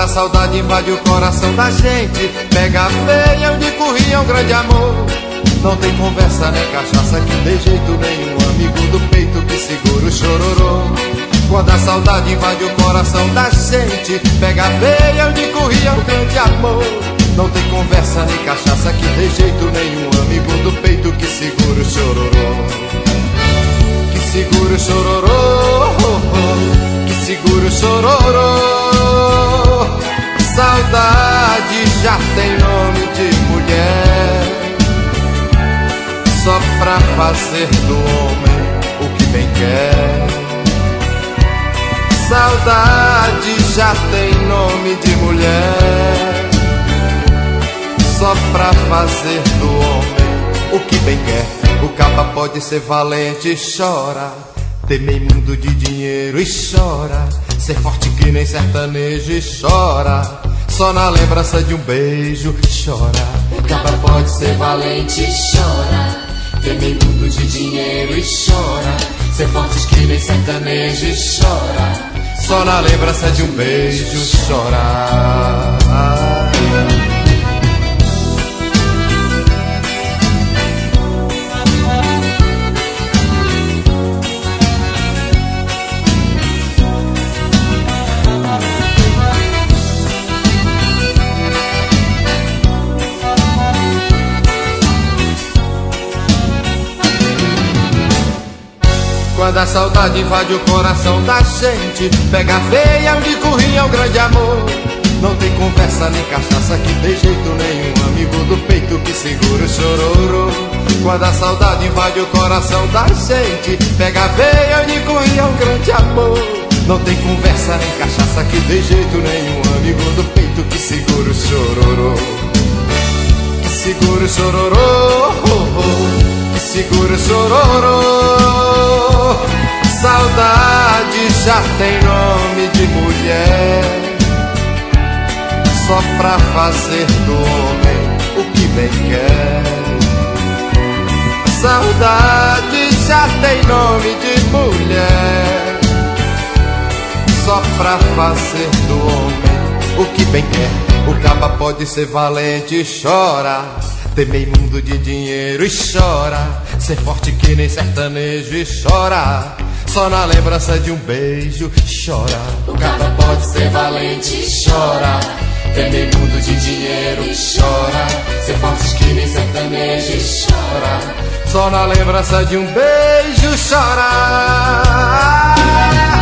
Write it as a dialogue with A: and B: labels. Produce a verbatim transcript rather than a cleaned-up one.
A: a saudade invade o coração da gente, pega a veia onde corria um grande amor. Não tem conversa nem cachaça que dê jeito nenhum, amigo do peito que segura o chororô. Quando a saudade invade o coração da gente, pega a veia onde corria um grande amor. Não tem conversa nem cachaça que dê jeito nenhum, amigo do peito que segura o chororô. Que segura o chororô, que segura o chororô. Saudade já tem nome de mulher, só pra fazer do homem o que bem quer. Saudade já tem nome de mulher, só pra fazer do homem o que bem quer. O caba pode ser valente e chora, temer mundo de dinheiro e chora, ser forte que nem sertanejo e chora, só na lembrança de um beijo chora.
B: O caba pode ser valente e chora, temer mundo de dinheiro e chora, ser forte que nem sertanejo e chora,
A: só na lembrança de um beijo chora. Quando a saudade invade o coração da gente, pega a veia onde corria um grande amor. Não tem conversa nem cachaça que dê jeito nenhum, amigo do peito que segura o chororô. Quando a saudade invade o coração da gente, pega a veia onde corria um grande amor. Não tem conversa nem cachaça que dê jeito nenhum, amigo do peito que segura o chororô. Que segura o chororô, que segura o chororô. Saudade já tem nome de mulher, só pra fazer do homem o que bem quer. Saudade já tem nome de mulher, só pra fazer do homem o que bem quer. O caba pode ser valente e chora, temer mundo de dinheiro e chora, ser forte que nem sertanejo e chora, só na lembrança de um beijo chora.
B: O caba pode ser valente e chora, temer mundo de dinheiro e chora, ser forte que nem sertanejo e chora,
A: só na lembrança de um beijo chora.